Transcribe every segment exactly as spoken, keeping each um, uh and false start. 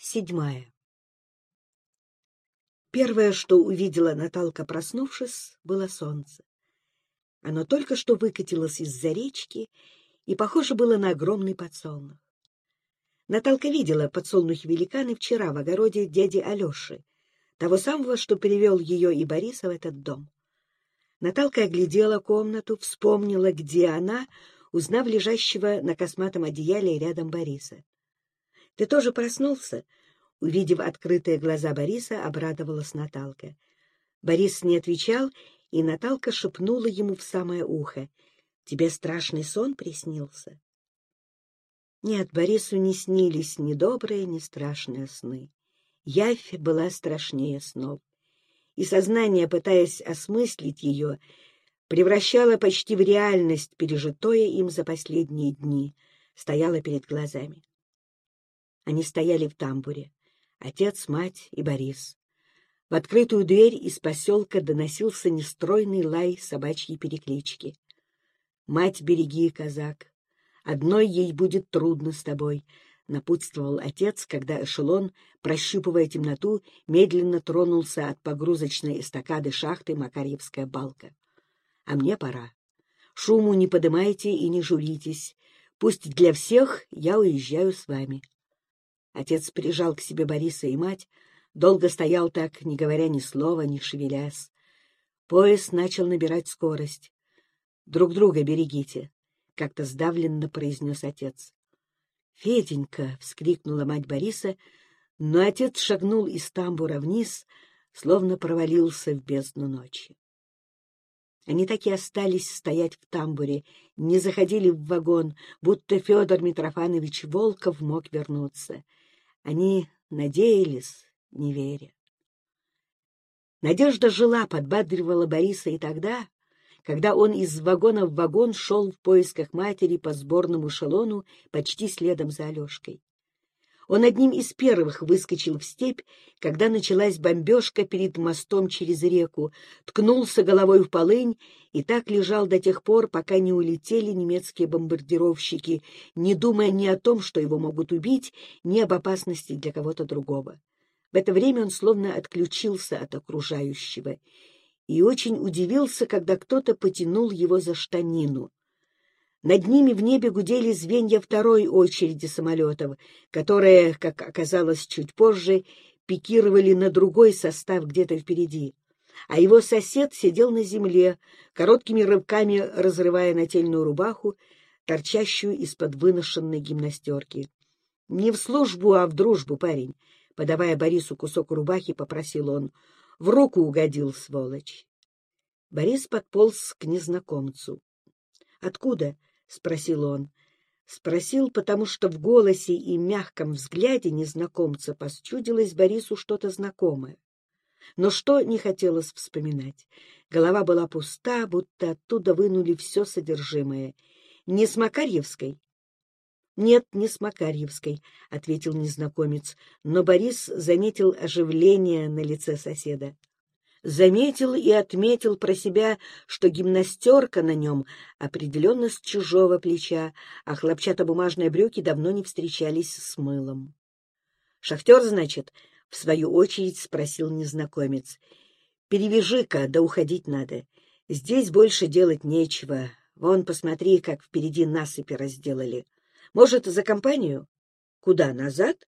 седьмая. Первое, что увидела Наталка, проснувшись, было солнце. Оно только что выкатилось из-за речки и похоже было на огромный подсолнух. Наталка видела подсолнухи великаны вчера в огороде дяди Алеши, того самого, что привел ее и Бориса в этот дом. Наталка оглядела комнату, вспомнила, где она, узнав лежащего на косматом одеяле рядом Бориса. — Ты тоже проснулся? — увидев открытые глаза Бориса, обрадовалась Наталка. Борис не отвечал, и Наталка шепнула ему в самое ухо: — Тебе страшный сон приснился? Нет, Борису не снились ни добрые, ни страшные сны. Явь была страшнее снов, и сознание, пытаясь осмыслить ее, превращало почти в реальность пережитое им за последние дни, стояло перед глазами. Они стояли в тамбуре, отец, мать и Борис. В открытую дверь из поселка доносился нестройный лай собачьей переклички. — Мать, береги, казак, одной ей будет трудно с тобой, — напутствовал отец, когда эшелон, прощупывая темноту, медленно тронулся от погрузочной эстакады шахты Макарьевская балка. — А мне пора. Шуму не подымайте и не журитесь. Пусть для всех я уезжаю с вами. Отец прижал к себе Бориса и мать, долго стоял так, не говоря ни слова, не шевелясь. Поезд начал набирать скорость. — Друг друга берегите, — как-то сдавленно произнес отец. — Феденька! — вскрикнула мать Бориса, но отец шагнул из тамбура вниз, словно провалился в бездну ночи. Они так и остались стоять в тамбуре, не заходили в вагон, будто Федор Митрофанович Волков мог вернуться. Они надеялись, не веря. Надежда жила, подбадривала Бориса и тогда, когда он из вагона в вагон шел в поисках матери по сборному эшелону почти следом за Алешкой. Он одним из первых выскочил в степь, когда началась бомбежка перед мостом через реку, ткнулся головой в полынь и так лежал до тех пор, пока не улетели немецкие бомбардировщики, не думая ни о том, что его могут убить, ни об опасности для кого-то другого. В это время он словно отключился от окружающего и очень удивился, когда кто-то потянул его за штанину. Над ними в небе гудели звенья второй очереди самолетов, которые, как оказалось чуть позже, пикировали на другой состав где-то впереди. А его сосед сидел на земле, короткими рывками разрывая нательную рубаху, торчащую из-под выношенной гимнастерки. — Не в службу, а в дружбу, парень, — подавая Борису кусок рубахи, попросил он. — В руку угодил, сволочь. Борис подполз к незнакомцу. — Откуда? — спросил он. Спросил, потому что в голосе и мягком взгляде незнакомца почудилось Борису что-то знакомое. Но что не хотелось вспоминать. Голова была пуста, будто оттуда вынули все содержимое. — Не с Макарьевской? — Нет, не с Макарьевской, — ответил незнакомец, но Борис заметил оживление на лице соседа. Заметил и отметил про себя, что гимнастерка на нем определенно с чужого плеча, а хлопчатобумажные брюки давно не встречались с мылом. — Шахтер, значит? — в свою очередь спросил незнакомец. — Перевяжи-ка, да уходить надо. Здесь больше делать нечего. Вон, посмотри, как впереди насыпи разделали. Может, за компанию? — Куда, назад?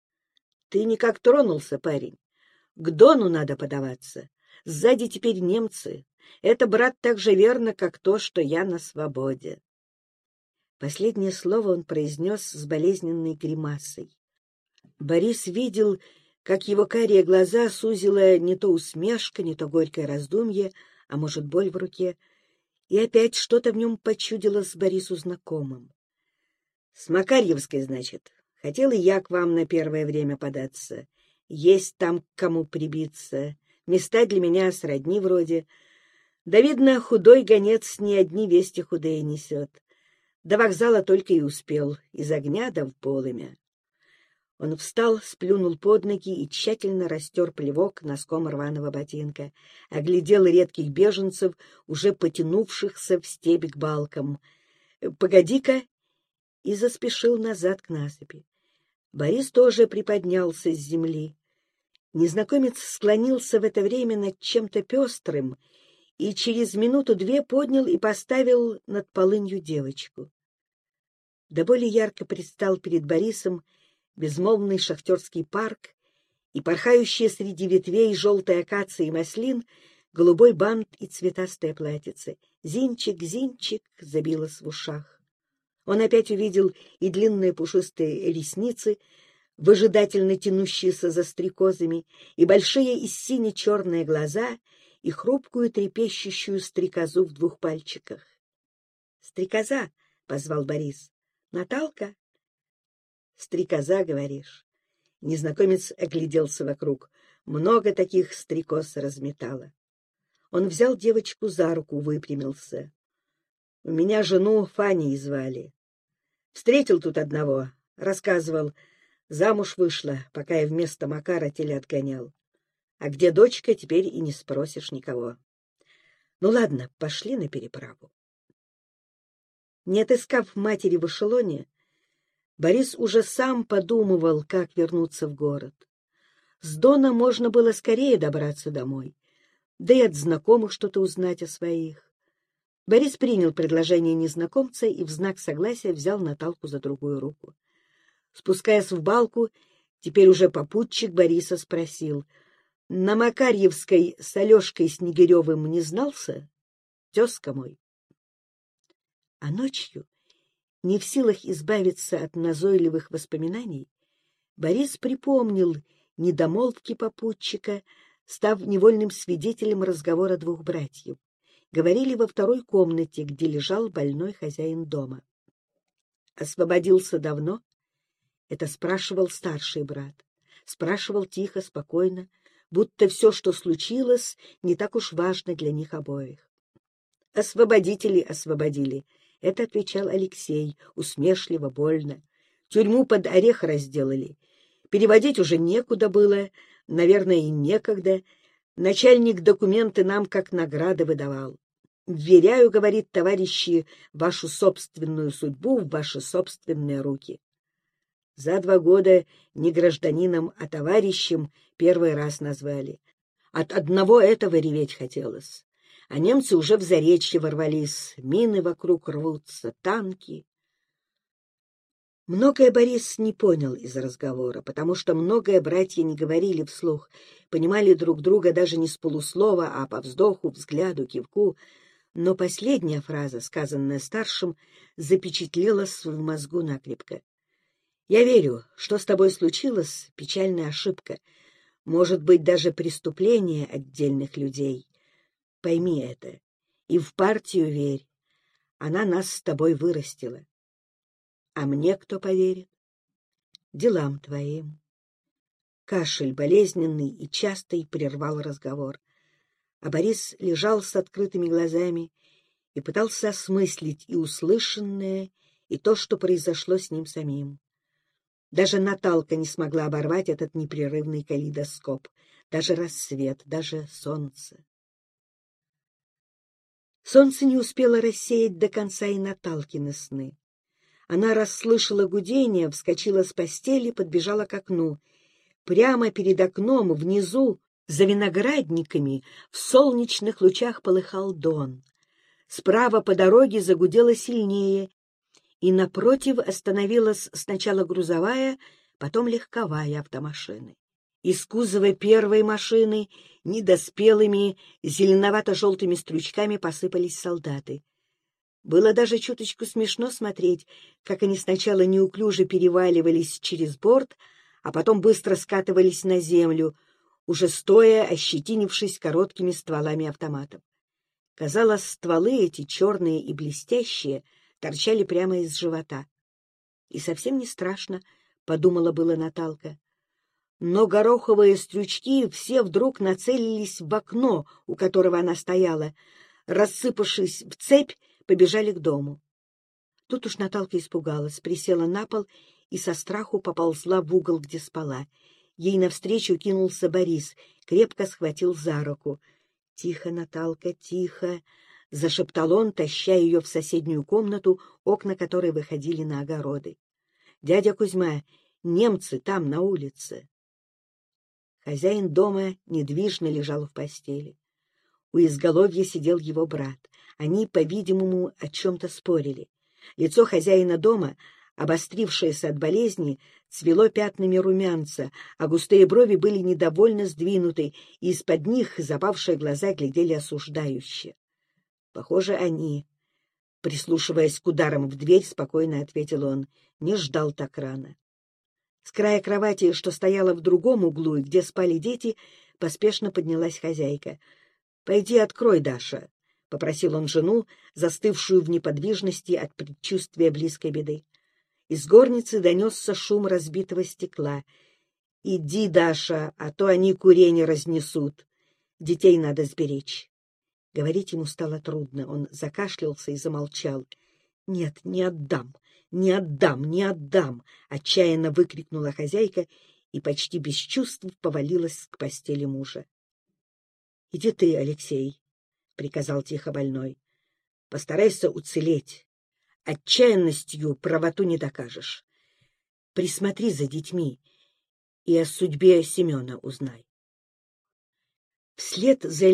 — Ты никак тронулся, парень. К Дону надо подаваться. Сзади теперь немцы. Это, брат, так же верно, как то, что я на свободе. Последнее слово он произнес с болезненной гримасой. Борис видел, как его карие глаза сузила не то усмешка, не то горькое раздумье, а может, боль в руке, и опять что-то в нем почудилось Борису знакомым. — С Макарьевской, значит. Хотел и я к вам на первое время податься. Есть там к кому прибиться. Места для меня сродни вроде. Да, видно, худой гонец ни одни вести худые несет. До вокзала только и успел, из огня да в полымя. Он встал, сплюнул под ноги и тщательно растер плевок носком рваного ботинка, оглядел редких беженцев, уже потянувшихся в степь к балкам. — Погоди-ка! И заспешил назад к насыпи. Борис тоже приподнялся с земли. Незнакомец склонился в это время над чем-то пестрым и через минуту-две поднял и поставил над полынью девочку. До более ярко предстал перед Борисом безмолвный шахтерский парк и порхающие среди ветвей желтой акации и маслин голубой бант и цветастое платьице. «Зинчик, Зинчик!» — забилось в ушах. Он опять увидел и длинные пушистые ресницы, выжидательно тянущиеся за стрекозами, и большие и сине-черные глаза, и хрупкую трепещущую стрекозу в двух пальчиках. «Стрекоза!» — позвал Борис. «Наталка?» «Стрекоза, говоришь?» Незнакомец огляделся вокруг. Много таких стрекоз разметало. Он взял девочку за руку, выпрямился. «У меня жену Фаней звали. Встретил тут одного, рассказывал, замуж вышла, пока я вместо Макара телят гонял. А где дочка, теперь и не спросишь никого. Ну ладно, пошли на переправу». Не отыскав матери в эшелоне, Борис уже сам подумывал, как вернуться в город. С Дона можно было скорее добраться домой, да и от знакомых что-то узнать о своих. Борис принял предложение незнакомца и в знак согласия взял Наталку за другую руку. Спускаясь в балку, теперь уже попутчик Бориса спросил: «На Макарьевской с Алешкой Снегиревым не знался? Тезка мой». А ночью, не в силах избавиться от назойливых воспоминаний, Борис припомнил недомолвки попутчика, став невольным свидетелем разговора двух братьев. Говорили во второй комнате, где лежал больной хозяин дома. «Освободился давно?» — это спрашивал старший брат. Спрашивал тихо, спокойно, будто все, что случилось, не так уж важно для них обоих. «Освободители освободили», — это отвечал Алексей, усмешливо, больно. «Тюрьму под орех разделали. Переводить уже некуда было, наверное, и некогда. Начальник документы нам как награды выдавал. Вверяю, — говорит, — товарищи, вашу собственную судьбу в ваши собственные руки». За два года не гражданином, а товарищем первый раз назвали. От одного этого реветь хотелось. А немцы уже в Заречье ворвались, мины вокруг рвутся, танки. Многое Борис не понял из разговора, потому что многое братья не говорили вслух, понимали друг друга даже не с полуслова, а по вздоху, взгляду, кивку. Но последняя фраза, сказанная старшим, запечатлелась в мозгу накрепко. «Я верю, что с тобой случилось, печальная ошибка, может быть, даже преступление отдельных людей. Пойми это, и в партию верь, она нас с тобой вырастила. А мне кто поверит? Делам твоим». Кашель болезненный и частый прервал разговор, а Борис лежал с открытыми глазами и пытался осмыслить и услышанное, и то, что произошло с ним самим. Даже Наталка не смогла оборвать этот непрерывный калейдоскоп, даже рассвет, даже солнце. Солнце не успело рассеять до конца и Наталкины сны. Она расслышала гудение, вскочила с постели, подбежала к окну. Прямо перед окном, внизу, за виноградниками, в солнечных лучах полыхал Дон. Справа по дороге загудело сильнее, и напротив остановилась сначала грузовая, потом легковая автомашины. Из кузова первой машины недоспелыми зеленовато-желтыми стручками посыпались солдаты. Было даже чуточку смешно смотреть, как они сначала неуклюже переваливались через борт, а потом быстро скатывались на землю, уже стоя, ощетинившись короткими стволами автоматов. Казалось, стволы эти, черные и блестящие, торчали прямо из живота. И совсем не страшно, — подумала была Наталка. Но гороховые стручки все вдруг нацелились в окно, у которого она стояла, рассыпавшись в цепь, побежали к дому. Тут уж Наталка испугалась, присела на пол и со страху поползла в угол, где спала. Ей навстречу кинулся Борис, крепко схватил за руку. — Тихо, Наталка, тихо! — зашептал он, таща ее в соседнюю комнату, окна которой выходили на огороды. — Дядя Кузьма, Немцы там, на улице. Хозяин дома недвижно лежал в постели. У изголовья сидел его брат. Они, по-видимому, о чем-то спорили. Лицо хозяина дома, обострившееся от болезни, цвело пятнами румянца, а густые брови были недовольно сдвинуты, и из-под них запавшие глаза глядели осуждающе. Похоже, они... Прислушиваясь к ударам в дверь, спокойно ответил он, не ждал так рано. С края кровати, что стояла в другом углу и где спали дети, поспешно поднялась хозяйка. — Пойди открой, Даша, — попросил он жену, застывшую в неподвижности от предчувствия близкой беды. Из горницы донесся шум разбитого стекла. — Иди, Даша, а то они курение разнесут. Детей надо сберечь. Говорить ему стало трудно. Он закашлялся и замолчал. — Нет, не отдам, не отдам, не отдам! — отчаянно выкрикнула хозяйка и почти без чувств повалилась к постели мужа. — Иди ты, Алексей, — приказал тихо больной. — Постарайся уцелеть. Отчаянностью правоту не докажешь. Присмотри за детьми и о судьбе Семена узнай. Вслед за